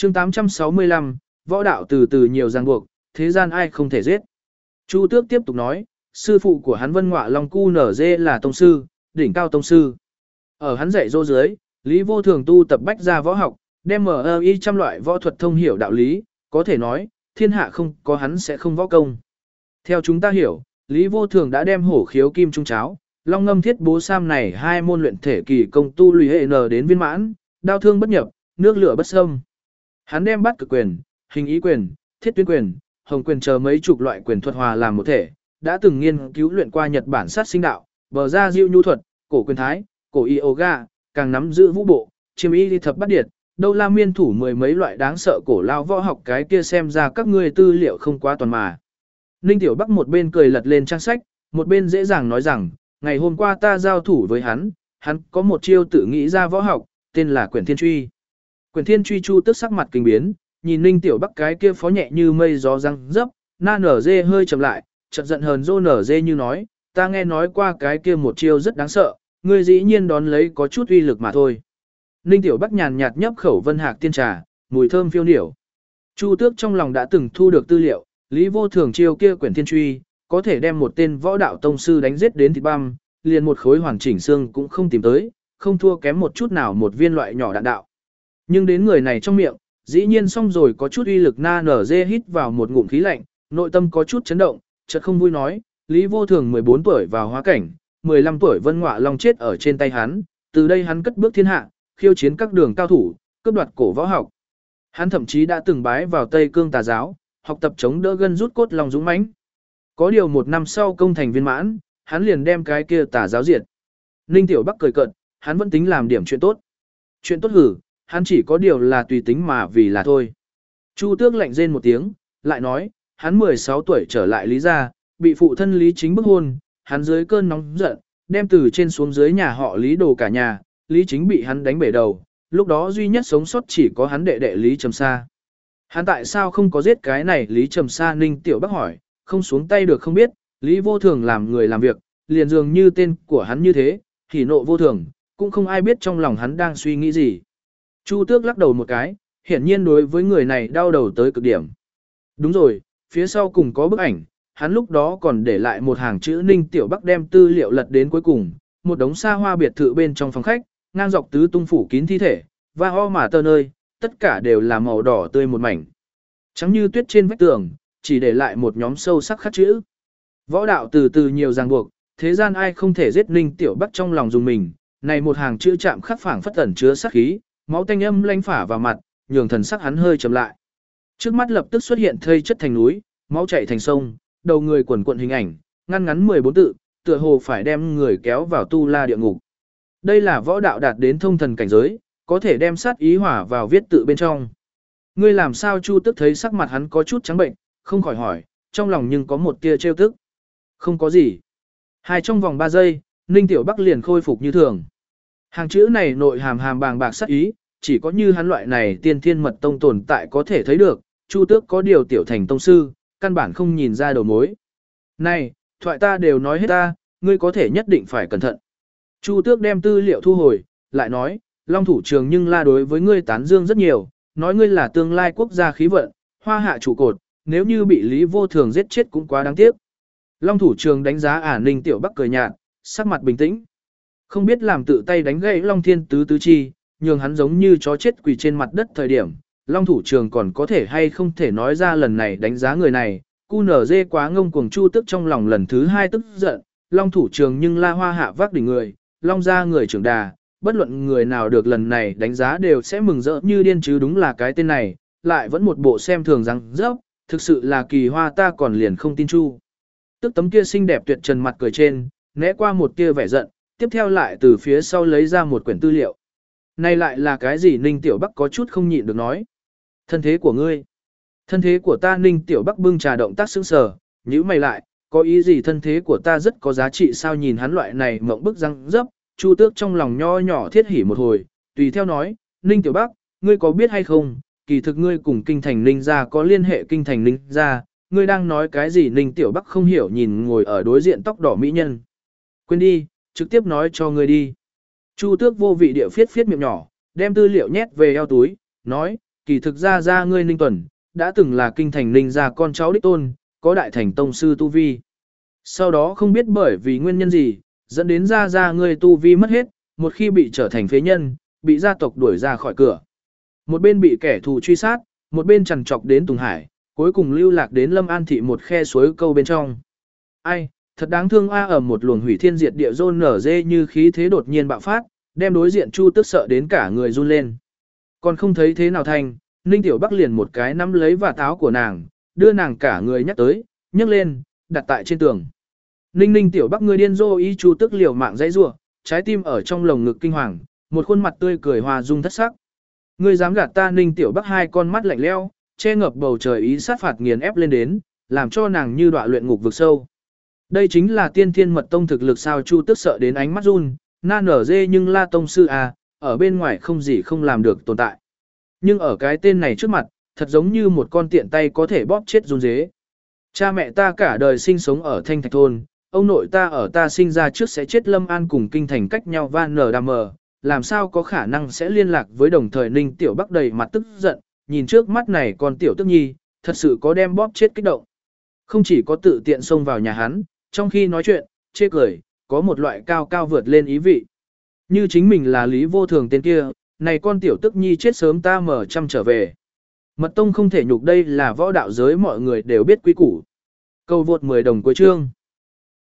chương 865, võ đạo từ từ nhiều ràng buộc, thế gian ai không thể giết. Chu Tước tiếp tục nói, sư phụ của hắn Vân Ngọa Long Cu Nở Dê là tông sư, đỉnh cao tông sư. Ở hắn dạy dỗ dưới, Lý Vô Thường tu tập bách gia võ học, đem MI trăm loại võ thuật thông hiểu đạo lý, có thể nói, thiên hạ không có hắn sẽ không võ công. Theo chúng ta hiểu, Lý Vô Thường đã đem hổ khiếu kim trung cháo, long ngâm thiết bố sam này hai môn luyện thể kỳ công tu lùi hệ n đến viên mãn, đao thương bất nhập, nước lửa bất xâm. Hắn đem bắt cực quyền, hình ý quyền, thiết tuyến quyền, hồng quyền chờ mấy chục loại quyền thuật hòa làm một thể, đã từng nghiên cứu luyện qua Nhật Bản sát sinh đạo, bờ ra diệu nhu thuật, cổ quyền thái, cổ yoga, càng nắm giữ vũ bộ, chiêm y thập bát điệt, đâu la miên thủ mười mấy loại đáng sợ cổ lao võ học, cái kia xem ra các ngươi tư liệu không quá toàn mà. Ninh Tiểu Bắc một bên cười lật lên trang sách, một bên dễ dàng nói rằng, ngày hôm qua ta giao thủ với hắn có một chiêu tự nghĩ ra võ học, tên là Quyển Thiên Truy. Quyển Thiên Truy Chu Tức sắc mặt kinh biến, nhìn Ninh Tiểu Bắc cái kia phó nhẹ như mây gió răng dấp, na nở dê hơi chậm lại, chợt giận hờn dô nở dê như nói, ta nghe nói qua cái kia một chiêu rất đáng sợ, ngươi dĩ nhiên đón lấy có chút uy lực mà thôi. Ninh Tiểu Bắc nhàn nhạt nhấp khẩu Vân Hạc tiên trà, mùi thơm phiêu điểu. Chu Tước trong lòng đã từng thu được tư liệu, Lý Vô Thường chiêu kia Quyển Thiên Truy, có thể đem một tên võ đạo tông sư đánh giết đến thịt băm, liền một khối hoàn chỉnh xương cũng không tìm tới, không thua kém một chút nào một viên loại nhỏ đạn đạo. Nhưng đến người này trong miệng, dĩ nhiên xong rồi có chút uy lực, na nở dê hít vào một ngụm khí lạnh, nội tâm có chút chấn động, chợt không vui nói, Lý Vô Thường 14 tuổi vào hóa cảnh, 15 tuổi Vân Ngọa Long chết ở trên tay hắn, từ đây hắn cất bước thiên hạ, khiêu chiến các đường cao thủ, cướp đoạt cổ võ học. Hắn thậm chí đã từng bái vào Tây Cương tà giáo, học tập chống đỡ gân rút cốt lòng dũng mãnh. Có điều một năm sau công thành viên mãn, hắn liền đem cái kia tà giáo diệt. Ninh Tiểu Bắc cười cợt, hắn vẫn tính làm điểm chuyện tốt. Chuyện tốt hử, hắn chỉ có điều là tùy tính mà vì là thôi. Chu Tước lạnh rên một tiếng, lại nói, hắn 16 tuổi trở lại Lý gia, bị phụ thân Lý Chính bức hôn, hắn dưới cơn nóng giận, đem từ trên xuống dưới nhà họ Lý đồ cả nhà, Lý Chính bị hắn đánh bể đầu, lúc đó duy nhất sống sót chỉ có hắn đệ đệ Lý Trầm Sa. Hắn tại sao không có giết cái này Lý Trầm Sa? Ninh Tiểu Bắc hỏi, không xuống tay được không biết, Lý Vô Thường làm người làm việc, liền dường như tên của hắn như thế, hỉ nộ vô thường, cũng không ai biết trong lòng hắn đang suy nghĩ gì. Chu Tước lắc đầu một cái, hiển nhiên đối với người này đau đầu tới cực điểm. Đúng rồi, phía sau cùng có bức ảnh, hắn lúc đó còn để lại một hàng chữ. Ninh Tiểu Bắc đem tư liệu lật đến cuối cùng, một đống xa hoa biệt thự bên trong phòng khách, ngang dọc tứ tung phủ kín thi thể, và ho mà tơ nơi, tất cả đều là màu đỏ tươi một mảnh. Trắng như tuyết trên vách tường, chỉ để lại một nhóm sâu sắc khắc chữ. Võ đạo từ từ nhiều ràng buộc, thế gian ai không thể giết. Ninh Tiểu Bắc trong lòng dùng mình, này một hàng chữ chạm khắc phảng phất ẩn chứa sát khí, máu tanh âm lanh phả vào mặt, nhường thần sắc hắn hơi chậm lại. Trước mắt lập tức xuất hiện thây chất thành núi, máu chảy thành sông, đầu người quần quận hình ảnh, ngăn ngắn 14 tự, tựa hồ phải đem người kéo vào tu la địa ngục. Đây là võ đạo đạt đến thông thần cảnh giới, có thể đem sát ý hỏa vào viết tự bên trong. Ngươi làm sao? Chu Tức thấy sắc mặt hắn có chút trắng bệnh, không khỏi hỏi, trong lòng nhưng có một tia trêu tức. Không có gì. Trong vòng 3 giây, Ninh Tiểu Bắc liền khôi phục như thường. Hàng chữ này nội hàm bàng bạc sát ý, chỉ có như hắn loại này tiên thiên mật tông tồn tại có thể thấy được. Chu Tước có điều tiểu thành tông sư, căn bản không nhìn ra đầu mối. Này, thoại ta đều nói hết ta, ngươi có thể nhất định phải cẩn thận. Chu Tước đem tư liệu thu hồi, lại nói, Long thủ trường nhưng la đối với ngươi tán dương rất nhiều, nói ngươi là tương lai quốc gia khí vận, hoa hạ trụ cột, nếu như bị Lý Vô Thường giết chết cũng quá đáng tiếc. Long thủ trường đánh giá Ninh Tiểu Bắc cười nhạt, sắc mặt bình tĩnh. Không biết làm tự tay đánh gãy Long Thiên tứ chi, nhường hắn giống như chó chết quỳ trên mặt đất thời điểm, Long thủ trường còn có thể hay không thể nói ra lần này đánh giá người này, cu nở dê quá ngông cuồng. Chu Tức trong lòng lần thứ 2 tức giận, Long thủ trường nhưng la hoa hạ vác đỉnh người, Long gia người trưởng đà, bất luận người nào được lần này đánh giá đều sẽ mừng rỡ như điên, chứ đúng là cái tên này, lại vẫn một bộ xem thường răng rớp, thực sự là kỳ hoa, ta còn liền không tin. Chu Tức tấm kia xinh đẹp tuyệt trần mặt cười trên, né qua một tia vẻ giận, tiếp theo lại từ phía sau lấy ra một quyển tư liệu. Này lại là cái gì? Ninh Tiểu Bắc có chút không nhịn được nói. Thân thế của ngươi. Thân thế của ta? Ninh Tiểu Bắc bưng trà động tác sững sờ, nhíu mày lại, có ý gì? Thân thế của ta rất có giá trị sao? Nhìn hắn loại này mộng bức răng dấp, Chu Tước trong lòng nho nhỏ thiết hỉ một hồi, tùy theo nói, Ninh Tiểu Bắc, ngươi có biết hay không, kỳ thực ngươi cùng kinh thành Ninh gia có liên hệ. Kinh thành Ninh gia, ngươi đang nói cái gì? Ninh Tiểu Bắc không hiểu nhìn ngồi ở đối diện tóc đỏ mỹ nhân. Quên đi, trực tiếp nói cho ngươi đi. Chu Tước vô vị địa phiết miệng nhỏ, đem tư liệu nhét về eo túi, nói, kỳ thực ra ngươi Ninh Tuần, đã từng là kinh thành Ninh gia con cháu đích tôn, có đại thành tông sư tu vi. Sau đó không biết bởi vì nguyên nhân gì, dẫn đến ra ngươi tu vi mất hết, một khi bị trở thành phế nhân, bị gia tộc đuổi ra khỏi cửa. Một bên bị kẻ thù truy sát, một bên trằn trọc đến Tùng Hải, cuối cùng lưu lạc đến Lâm An thị một khe suối câu bên trong. Ai, thật đáng thương a, ở một luồng hủy thiên diệt địa rôn nở dê như khí thế đột nhiên bạo phát, đem đối diện Chu Tức sợ đến cả người run lên. Còn không thấy thế nào thành, Ninh Tiểu Bắc liền một cái nắm lấy vạt áo của nàng, đưa nàng cả người nhấc lên, đặt tại trên tường. Ninh Tiểu Bắc ngươi điên rồ ý, Chu Tức liều mạng dãy rủa, trái tim ở trong lồng ngực kinh hoàng, một khuôn mặt tươi cười hòa dung thất sắc. Ngươi dám gạt ta? Ninh Tiểu Bắc hai con mắt lạnh lẽo, che ngập bầu trời ý sát phạt nghiền ép lên đến, làm cho nàng như đọa luyện ngục vực sâu. Đây chính là tiên thiên mật tông thực lực sao? Chu Tức sợ đến ánh mắt run, na nở dê nhưng La tông sư à, ở bên ngoài không gì không làm được tồn tại. Nhưng ở cái tên này trước mặt, thật giống như một con tiện tay có thể bóp chết run dế. Cha mẹ ta cả đời sinh sống ở Thanh Thạch thôn, ông nội ta ở ta sinh ra trước sẽ chết. Lâm An cùng kinh thành cách nhau van nở đàm mờ, làm sao có khả năng sẽ liên lạc với đồng thời. Ninh Tiểu Bắc đầy mặt tức giận, nhìn trước mắt này con tiểu tức nhi, thật sự có đem bóp chết kích động. Không chỉ có tự tiện xông vào nhà hắn, trong khi nói chuyện, chê cười, có một loại cao cao vượt lên ý vị. Như chính mình là Lý Vô Thường tên kia, này con tiểu tức nhi chết sớm ta mở trăm trở về. Mật tông không thể nhục, đây là võ đạo giới mọi người đều biết quy củ. Câu vượt 10 đồng cuối chương.